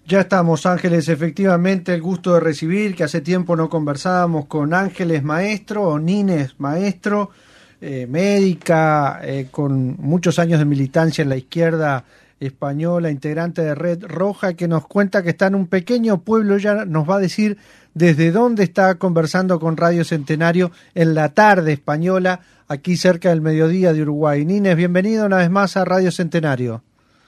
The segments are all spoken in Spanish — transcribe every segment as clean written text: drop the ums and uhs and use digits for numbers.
Ya estamos, Ángeles, efectivamente el gusto de recibir, que hace tiempo no conversábamos con Ángeles Maestro o Nines Maestro, médica con muchos años de militancia en la izquierda española, integrante de Red Roja, que nos cuenta que está en un pequeño pueblo. Ya nos va a decir desde dónde está conversando con Radio Centenario en la tarde española, aquí cerca del mediodía de Uruguay. Nines, bienvenido una vez más a Radio Centenario.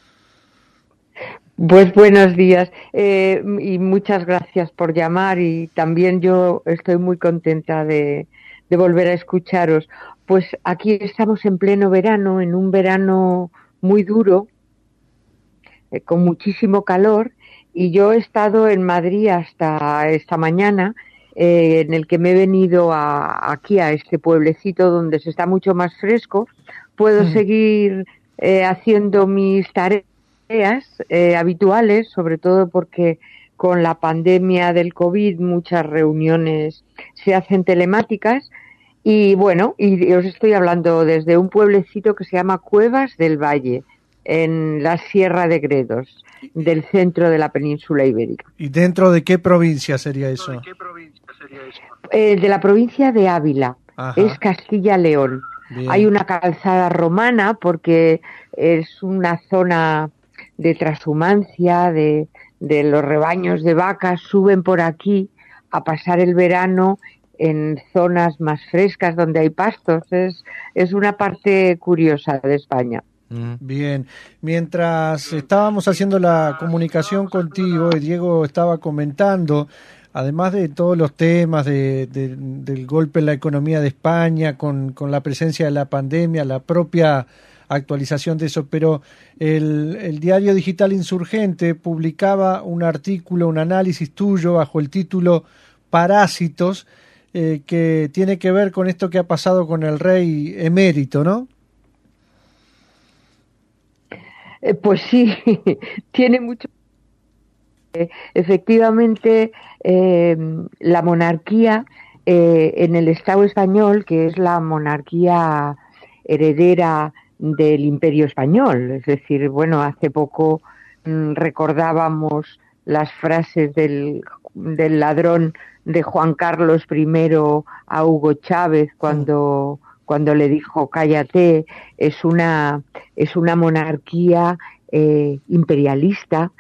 Pues buenos días y muchas gracias por llamar, y también yo estoy muy contenta de volver a escucharos. Pues aquí estamos en pleno verano, en un verano muy duro, con muchísimo calor, y yo he estado en Madrid hasta esta mañana, en el que me he venido aquí a este pueblecito donde se está mucho más fresco. Puedo seguir haciendo mis tareas habituales, sobre todo porque con la pandemia del COVID muchas reuniones se hacen telemáticas, y bueno, y os estoy hablando desde un pueblecito que se llama Cuevas del Valle, en la Sierra de Gredos, del centro de la península ibérica. ¿Y dentro de qué provincia sería eso? De la provincia de Ávila. Ajá. Es Castilla-León. Bien. Hay una calzada romana porque es una zona de trashumancia, de los rebaños de vacas suben por aquí a pasar el verano en zonas más frescas donde hay pastos. Es una parte curiosa de España. Bien, mientras estábamos haciendo la comunicación contigo, Diego estaba comentando, además de todos los temas del golpe en la economía de España, con la presencia de la pandemia, la propia actualización de eso, pero el diario digital Insurgente publicaba un artículo, un análisis tuyo bajo el título Parásitos, que tiene que ver con esto que ha pasado con el rey emérito, ¿no? Pues sí, tiene mucho. Efectivamente, la monarquía en el Estado español, que es la monarquía heredera del Imperio Español, es decir, bueno, hace poco recordábamos las frases del ladrón de Juan Carlos I a Hugo Chávez cuando le dijo cállate. Es una monarquía imperialista,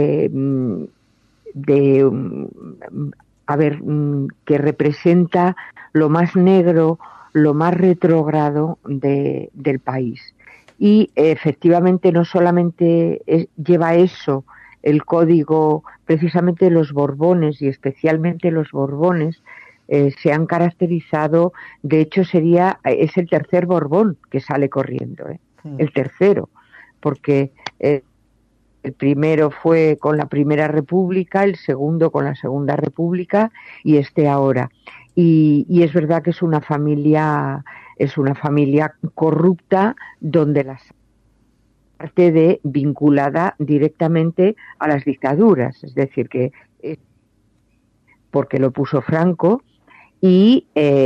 que representa lo más negro, lo más retrógrado del país. Y efectivamente no solamente lleva eso el código, precisamente los Borbones, y especialmente los Borbones se han caracterizado. De hecho es el tercer Borbón que sale corriendo, el tercero, porque el primero fue con la Primera República, el segundo con la Segunda República y este ahora. Y es verdad que es una familia corrupta, donde la parte vinculada directamente a las dictaduras, es decir, que porque lo puso Franco, y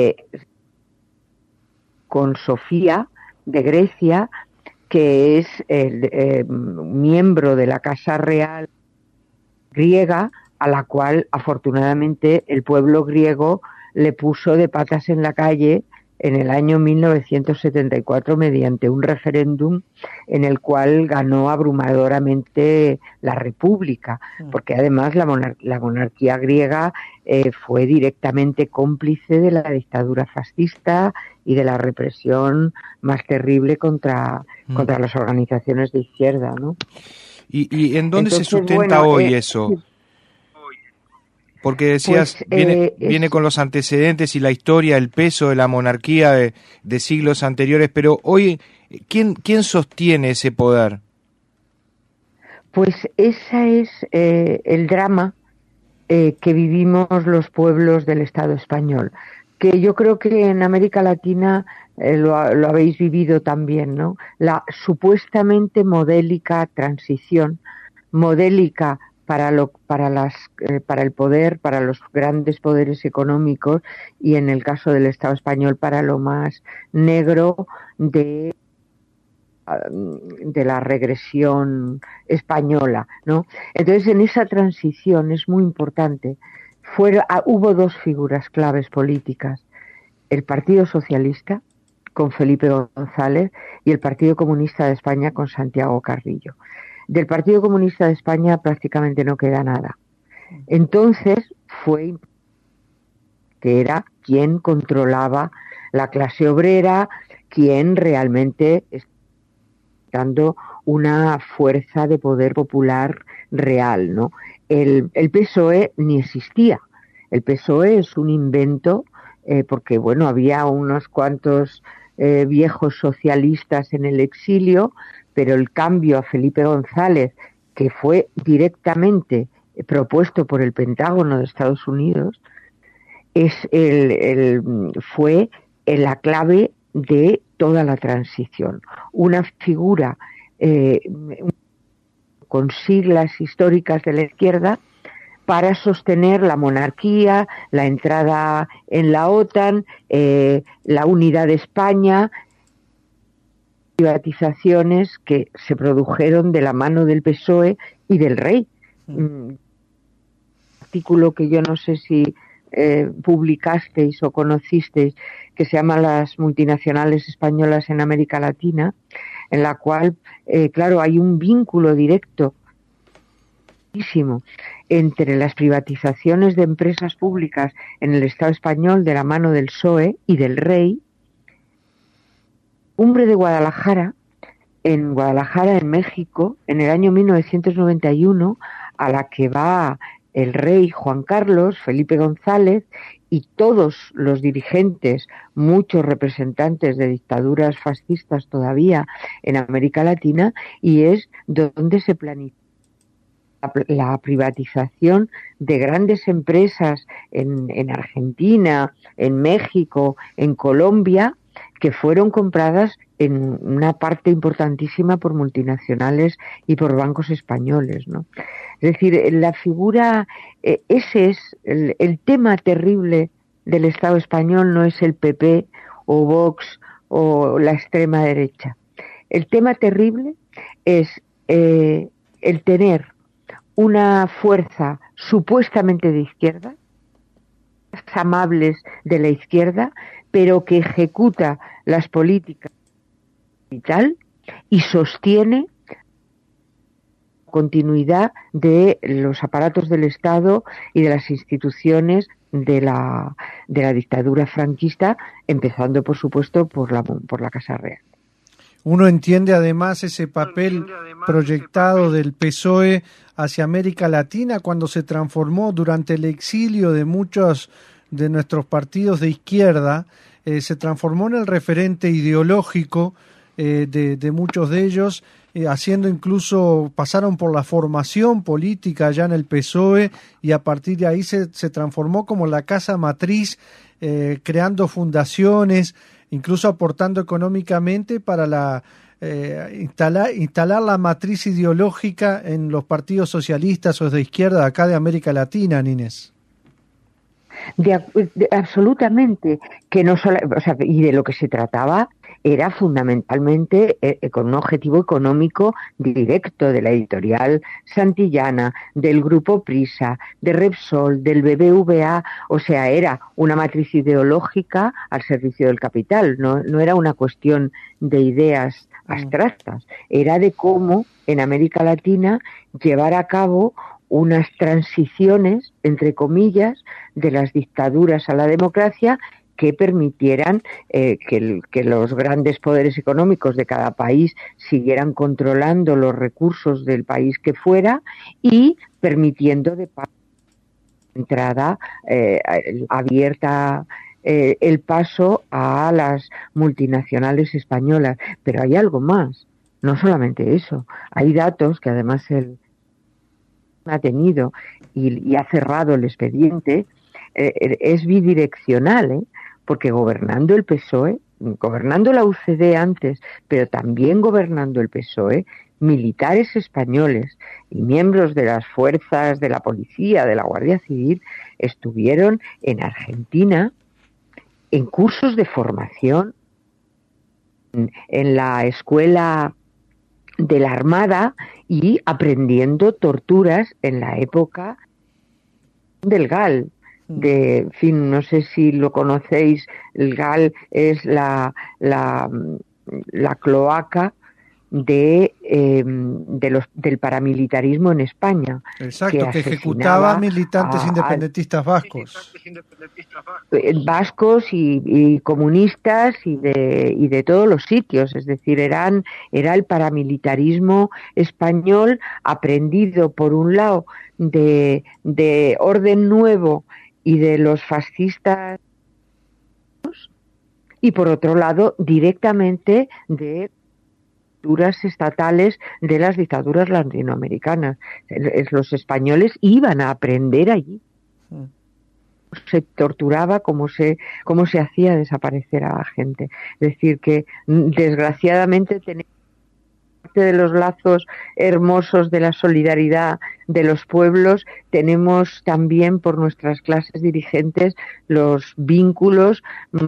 con Sofía de Grecia, que es el miembro de la Casa Real griega, a la cual afortunadamente el pueblo griego le puso de patas en la calle en el año 1974 mediante un referéndum en el cual ganó abrumadoramente la República, porque además la monarquía griega fue directamente cómplice de la dictadura fascista y de la represión más terrible contra las organizaciones de izquierda, ¿no? ¿Y en dónde se sustenta hoy eso? Porque decías, viene con los antecedentes y la historia, el peso de la monarquía de siglos anteriores, pero hoy, ¿quién sostiene ese poder? Pues ese es el drama que vivimos los pueblos del Estado español, que yo creo que en América Latina lo habéis vivido también, ¿no? La supuestamente modélica transición, modélica para el poder, para los grandes poderes económicos, y en el caso del Estado español para lo más negro de de la regresión española, ¿no? Entonces, en esa transición es muy importante. Hubo dos figuras claves políticas: el Partido Socialista con Felipe González y el Partido Comunista de España con Santiago Carrillo. Del Partido Comunista de España prácticamente no queda nada. Entonces fue que era quien controlaba la clase obrera, quien realmente dando una fuerza de poder popular real, ¿no? El PSOE ni existía. El PSOE es un invento porque, bueno, había unos cuantos viejos socialistas en el exilio, pero el cambio a Felipe González, que fue directamente propuesto por el Pentágono de Estados Unidos, fue la clave de toda la transición. Una figura con siglas históricas de la izquierda para sostener la monarquía, la entrada en la OTAN, la unidad de España, privatizaciones que se produjeron de la mano del PSOE y del rey. Artículo que yo no sé si publicasteis o conocisteis, que se llama Las multinacionales españolas en América Latina, en la cual, claro, hay un vínculo directo entre las privatizaciones de empresas públicas en el Estado español de la mano del PSOE y del rey. Cumbre de Guadalajara, en México, en el año 1991, a la que va el rey Juan Carlos, Felipe González y todos los dirigentes, muchos representantes de dictaduras fascistas todavía en América Latina, y es donde se planifica la privatización de grandes empresas en Argentina, en México, en Colombia, que fueron compradas en una parte importantísima por multinacionales y por bancos españoles, ¿no? Es decir, la figura, ese es el tema terrible del Estado español, no es el PP o Vox o la extrema derecha. El tema terrible es el tener una fuerza supuestamente de izquierda, amables de la izquierda, pero que ejecuta las políticas vital y sostiene la continuidad de los aparatos del Estado y de las instituciones de la dictadura franquista, empezando, por supuesto, por la Casa Real. Uno entiende además ese papel proyectado del PSOE hacia América Latina cuando se transformó durante el exilio de muchos de nuestros partidos de izquierda, se transformó en el referente ideológico de muchos de ellos, pasaron por la formación política allá en el PSOE y a partir de ahí se transformó como la casa matriz, creando fundaciones, incluso aportando económicamente para instalar la matriz ideológica en los partidos socialistas o de izquierda acá de América Latina, Inés. Absolutamente, que no solo, y de lo que se trataba era fundamentalmente con un objetivo económico directo de la editorial Santillana, del Grupo Prisa, de Repsol, del BBVA, o sea, era una matriz ideológica al servicio del capital, no era una cuestión de ideas abstractas, era de cómo en América Latina llevar a cabo unas transiciones, entre comillas, de las dictaduras a la democracia que permitieran que los grandes poderes económicos de cada país siguieran controlando los recursos del país que fuera y permitiendo de entrada abierta el paso a las multinacionales españolas. Pero hay algo más, no solamente eso, hay datos que además ha tenido y ha cerrado el expediente, es bidireccional, porque gobernando el PSOE, gobernando la UCD antes, pero también gobernando el PSOE, militares españoles y miembros de las fuerzas de la policía, de la Guardia Civil, estuvieron en Argentina en cursos de formación en la escuela de la Armada y aprendiendo torturas en la época del GAL. En fin, no sé si lo conocéis, el GAL es la cloaca del paramilitarismo en España. Exacto, que ejecutaba militantes independentistas vascos. Vascos y comunistas y de todos los sitios, es decir, era el paramilitarismo español aprendido por un lado de Orden Nuevo y de los fascistas y por otro lado directamente de dictaduras estatales de las dictaduras latinoamericanas. Los españoles iban a aprender allí. Se torturaba, cómo se hacía desaparecer a la gente. Es decir, que desgraciadamente tenemos parte de los lazos hermosos de la solidaridad de los pueblos, tenemos también por nuestras clases dirigentes los vínculos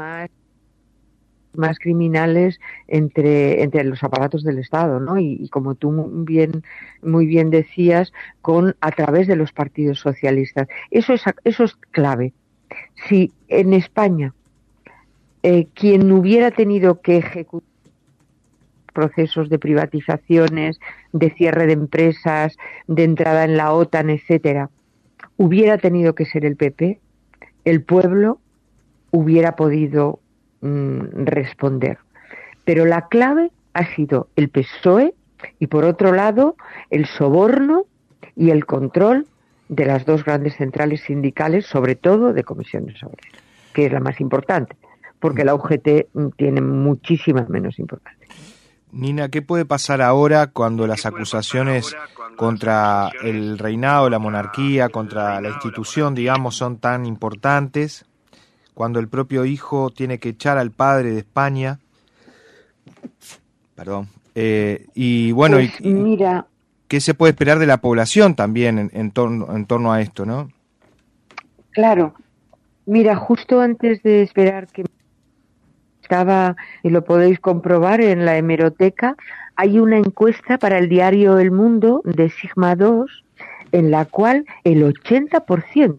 más criminales entre los aparatos del Estado, ¿no? Y como tú muy bien decías, a través de los partidos socialistas. Eso es clave. Si en España quien hubiera tenido que ejecutar procesos de privatizaciones, de cierre de empresas, de entrada en la OTAN, etcétera, hubiera tenido que ser el PP, el pueblo hubiera podido responder. Pero la clave ha sido el PSOE y, por otro lado, el soborno y el control de las dos grandes centrales sindicales, sobre todo de comisiones obreras, que es la más importante, porque la UGT tiene muchísima menos importancia. Nina, ¿qué puede pasar ahora cuando las acusaciones contra el reinado, la monarquía, contra la institución, digamos, son tan importantes? Cuando el propio hijo tiene que echar al padre de España. Perdón. Y bueno, pues mira, ¿qué se puede esperar de la población también en torno a esto, no? Claro. Mira, justo antes de esperar que estaba, y lo podéis comprobar en la hemeroteca, hay una encuesta para el diario El Mundo de Sigma 2 en la cual el 80%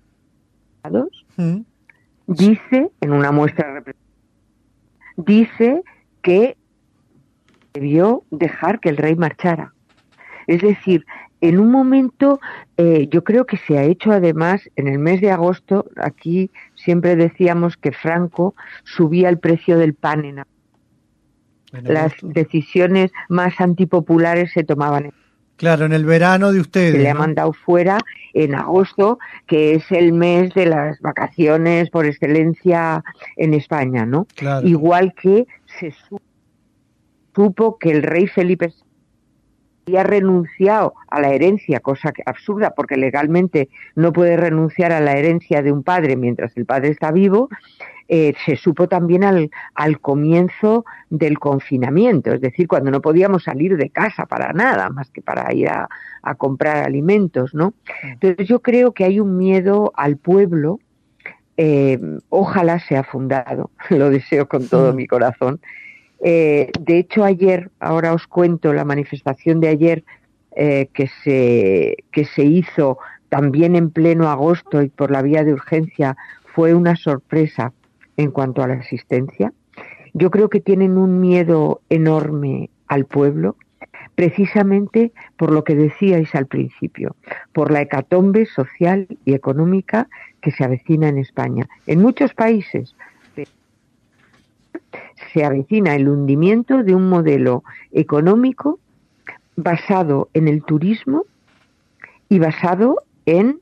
dice, en una muestra representativa, dice que debió dejar que el rey marchara. Es decir, en un momento, yo creo que se ha hecho además en el mes de agosto, aquí siempre decíamos que Franco subía el precio del pan en las decisiones más antipopulares se tomaban en Claro, en el verano de ustedes. Se le ha mandado fuera en agosto, que es el mes de las vacaciones por excelencia en España, ¿no? Claro. Igual que se supo que el rey Felipe había renunciado a la herencia, cosa que absurda, porque legalmente no puede renunciar a la herencia de un padre mientras el padre está vivo. Se supo también al comienzo del confinamiento, es decir, cuando no podíamos salir de casa para nada, más que para ir a comprar alimentos, ¿no? Entonces yo creo que hay un miedo al pueblo, ojalá sea fundado, lo deseo con todo mi corazón. De hecho, ayer, ahora os cuento la manifestación de ayer que se hizo también en pleno agosto y por la vía de urgencia, fue una sorpresa en cuanto a la asistencia. Yo creo que tienen un miedo enorme al pueblo, precisamente por lo que decíais al principio, por la hecatombe social y económica que se avecina en España. En muchos países se avecina el hundimiento de un modelo económico basado en el turismo y basado en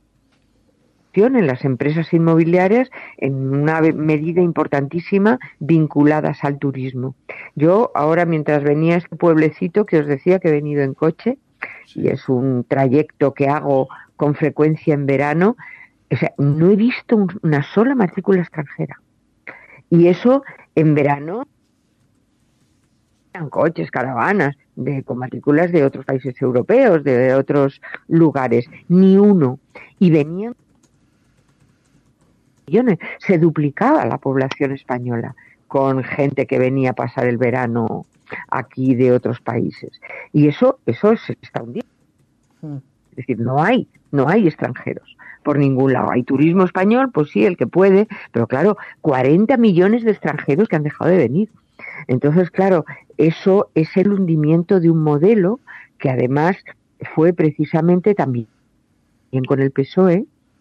las empresas inmobiliarias en una medida importantísima vinculadas al turismo. Yo ahora, mientras venía a este pueblecito que os decía que he venido en coche, y es un trayecto que hago con frecuencia en verano, o sea, no he visto una sola matrícula extranjera. Y eso en verano eran coches, caravanas, con matrículas de otros países europeos, de otros lugares, ni uno. Y venían millones, se duplicaba la población española. con gente que venía a pasar el verano aquí de otros países. Y eso se está hundiendo. Es decir, no hay extranjeros por ningún lado. Hay turismo español, pues sí, el que puede, pero claro, 40 millones de extranjeros que han dejado de venir. Entonces, claro, eso es el hundimiento de un modelo que además fue precisamente también con el PSOE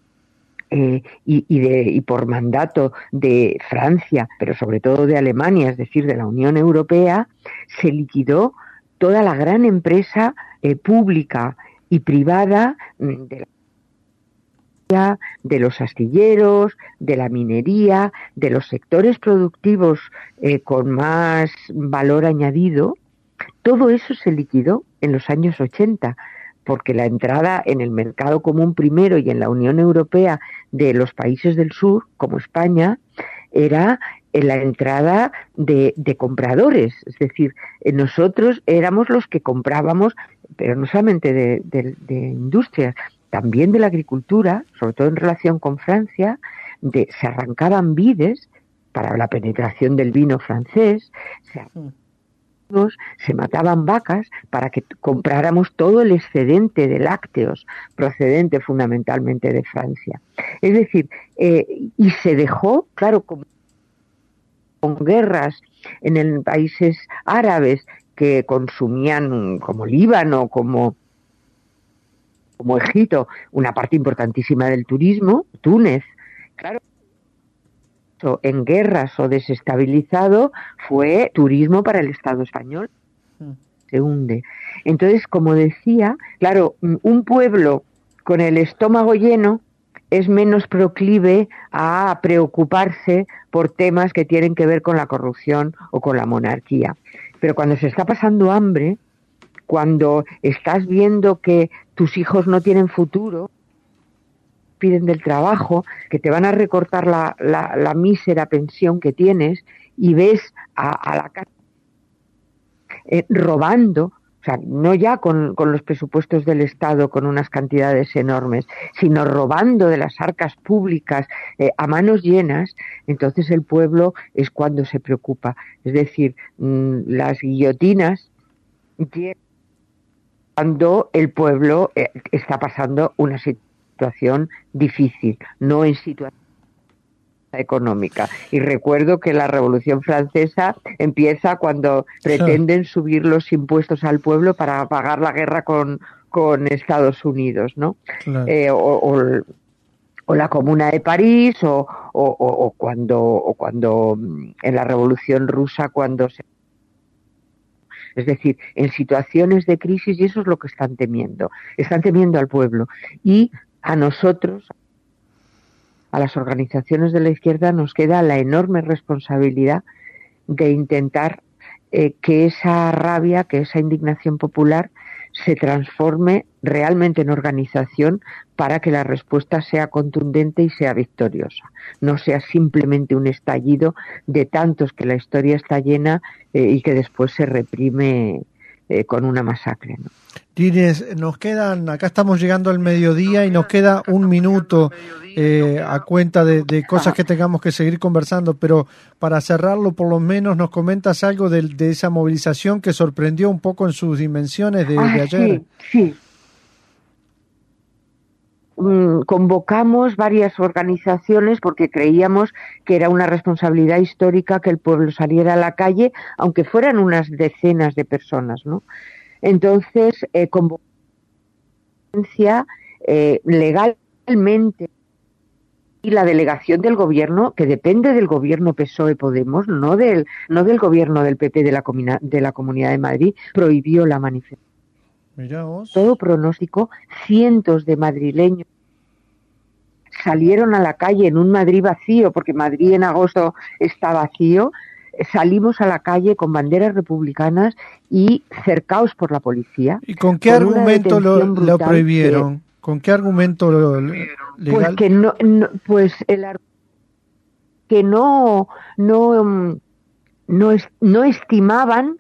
y por mandato de Francia, pero sobre todo de Alemania, es decir, de la Unión Europea, se liquidó toda la gran empresa pública y privada de los astilleros, de la minería, de los sectores productivos con más valor añadido. Todo eso se liquidó en los años 80, porque la entrada en el mercado común primero y en la Unión Europea de los países del sur, como España, era la entrada de compradores. Es decir, nosotros éramos los que comprábamos, pero no solamente de industrias, también de la agricultura, sobre todo en relación con Francia, se arrancaban vides para la penetración del vino francés, se mataban vacas para que compráramos todo el excedente de lácteos procedente fundamentalmente de Francia. Es decir, y se dejó, claro, con guerras en países árabes que consumían, como Líbano, como Egipto, una parte importantísima del turismo, Túnez, claro, en guerras o desestabilizado fue turismo para el Estado español. Se hunde. Entonces, como decía, claro, un pueblo con el estómago lleno es menos proclive a preocuparse por temas que tienen que ver con la corrupción o con la monarquía. Pero cuando se está pasando hambre, cuando estás viendo que tus hijos no tienen futuro, piden del trabajo, que te van a recortar la mísera pensión que tienes, y ves a la casa robando, o sea, no ya con los presupuestos del Estado con unas cantidades enormes, sino robando de las arcas públicas a manos llenas, entonces el pueblo es cuando se preocupa. Es decir, las guillotinas llegan cuando el pueblo está pasando una situación difícil, no en situación económica. Y recuerdo que la Revolución Francesa empieza cuando pretenden subir los impuestos al pueblo para pagar la guerra con Estados Unidos, ¿no? Claro. O la Comuna de París, o cuando en la Revolución Rusa, es decir, en situaciones de crisis, y eso es lo que están temiendo al pueblo. Y a nosotros, a las organizaciones de la izquierda, nos queda la enorme responsabilidad de intentar que esa rabia, que esa indignación popular se transforme realmente en organización para que la respuesta sea contundente y sea victoriosa. No sea simplemente un estallido de tantos que la historia está llena y que después se reprime con una masacre, ¿no? Tines, nos quedan, acá estamos llegando al mediodía y nos queda un minuto a cuenta de cosas que tengamos que seguir conversando, pero para cerrarlo, por lo menos nos comentas algo de esa movilización que sorprendió un poco en sus dimensiones de ayer. Sí. Convocamos varias organizaciones porque creíamos que era una responsabilidad histórica que el pueblo saliera a la calle, aunque fueran unas decenas de personas, ¿no? Entonces, convocamos legalmente, y la delegación del gobierno, que depende del gobierno PSOE-Podemos, no del gobierno del PP de la Comunidad de Madrid, prohibió la manifestación. Todo pronóstico, cientos de madrileños salieron a la calle en un Madrid vacío, porque Madrid en agosto está vacío. Salimos a la calle con banderas republicanas y cercados por la policía. ¿Y con qué argumento lo prohibieron? ¿Con qué argumento legal? Pues que no estimaban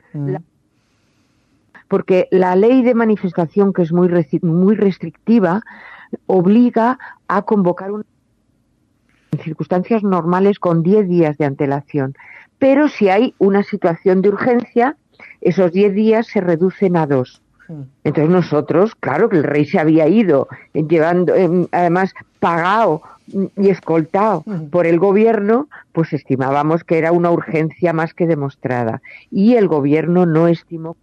porque la ley de manifestación, que es muy restrictiva, obliga a convocar en circunstancias normales con 10 días de antelación. pero si hay una situación de urgencia, esos 10 días se reducen a 2. Entonces nosotros, claro que el rey se había ido, llevando, además pagado y escoltado por el gobierno, pues estimábamos que era una urgencia más que demostrada. Y el gobierno no estimó.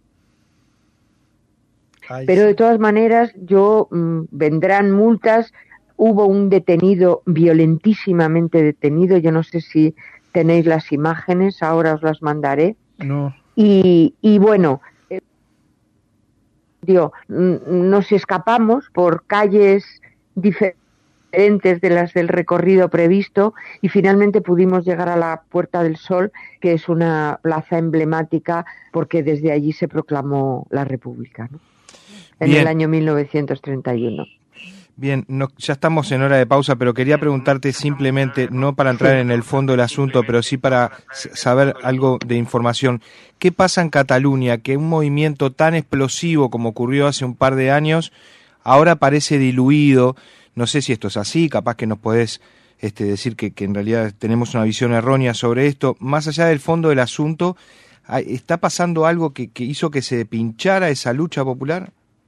Pero de todas maneras, vendrán multas. Hubo un detenido, violentísimamente detenido, yo no sé si tenéis las imágenes, ahora os las mandaré. No. Y bueno, nos escapamos por calles diferentes de las del recorrido previsto y finalmente pudimos llegar a la Puerta del Sol, que es una plaza emblemática porque desde allí se proclamó la República, ¿no? En el año 1931. Bien, ya estamos en hora de pausa, pero quería preguntarte simplemente, no para entrar en el fondo del asunto, pero sí para saber algo de información. ¿Qué pasa en Cataluña? Que un movimiento tan explosivo como ocurrió hace un par de años, ahora parece diluido. No sé si esto es así, capaz que nos podés decir que en realidad tenemos una visión errónea sobre esto. Más allá del fondo del asunto, ¿está pasando algo que hizo que se pinchara esa lucha popular?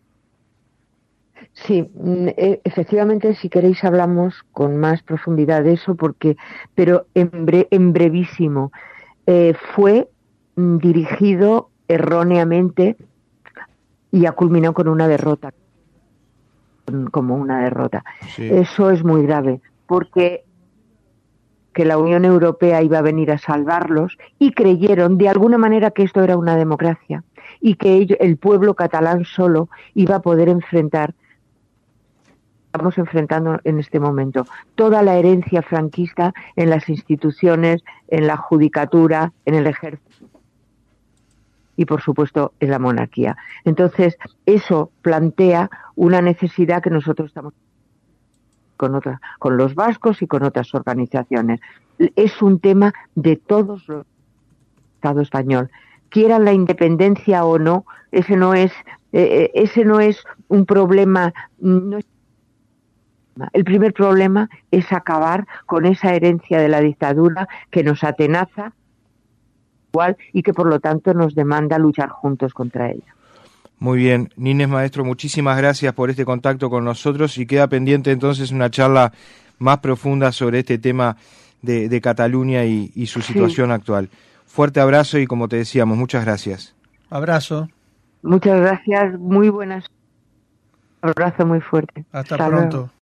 Sí, efectivamente, si queréis hablamos con más profundidad de eso, pero en brevísimo, fue dirigido erróneamente y ha culminado con una derrota, como una derrota. Sí. Eso es muy grave, porque que la Unión Europea iba a venir a salvarlos y creyeron de alguna manera que esto era una democracia y que el pueblo catalán solo iba a poder enfrentar. Estamos enfrentando en este momento toda la herencia franquista en las instituciones, en la judicatura, en el ejército y, por supuesto, en la monarquía. Entonces, eso plantea una necesidad que nosotros estamos con los vascos y con otras organizaciones. Es un tema de todos los Estado español. Quieran la independencia o no, ese no es un problema. No es. El primer problema es acabar con esa herencia de la dictadura que nos atenaza y que por lo tanto nos demanda luchar juntos contra ella. Muy bien, Nines Maestro, muchísimas gracias por este contacto con nosotros y queda pendiente entonces una charla más profunda sobre este tema de Cataluña y su situación actual. Fuerte abrazo y como te decíamos, muchas gracias. Abrazo. Muchas gracias, muy buenas. Abrazo muy fuerte. Hasta pronto. Luego.